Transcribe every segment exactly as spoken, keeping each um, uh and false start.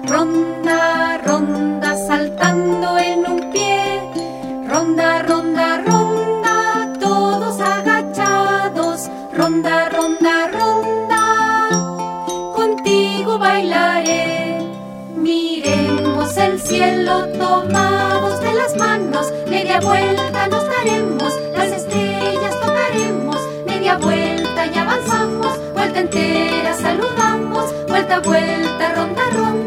Ronda, ronda, saltando en un pie. Ronda, ronda, ronda, todos agachados. Ronda, ronda, ronda, contigo bailaré. Miremos el cielo tomados de las manos. Media vuelta nos daremos, las estrellas tocaremos. Media vuelta y avanzamos, vuelta entera saludamos. Vuelta, vuelta, ronda, ronda.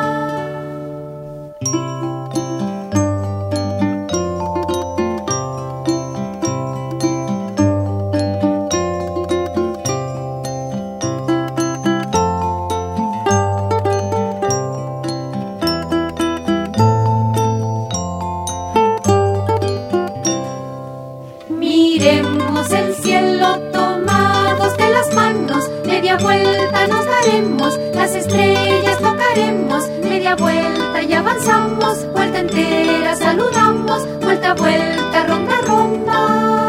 Miremos el cielo tomados de las manos. Media vuelta nos daremos, las estrellas tocaremos. Media vuelta y avanzamos, vuelta entera saludamos. Vuelta, vuelta, ronda, ronda.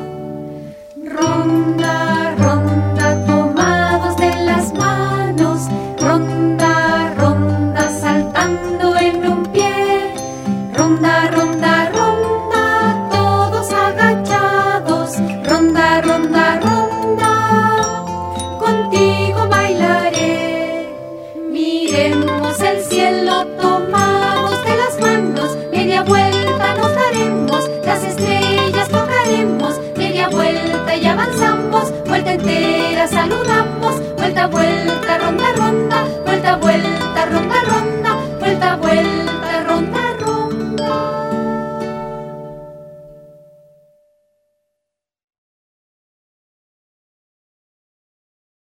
Ronda, ronda, tomados de las manos. Ronda, ronda, saltando en un pie. Ronda, ronda, ronda, todos agachados. Ronda, ronda, ronda, contigo bailaré. Miremos el cielo tomados de las manos. Media vuelta nos daremos, las estrellas tocaremos. Media vuelta y avanzamos, vuelta entera saludamos. Vuelta, vuelta, ronda, ronda. Vuelta, vuelta,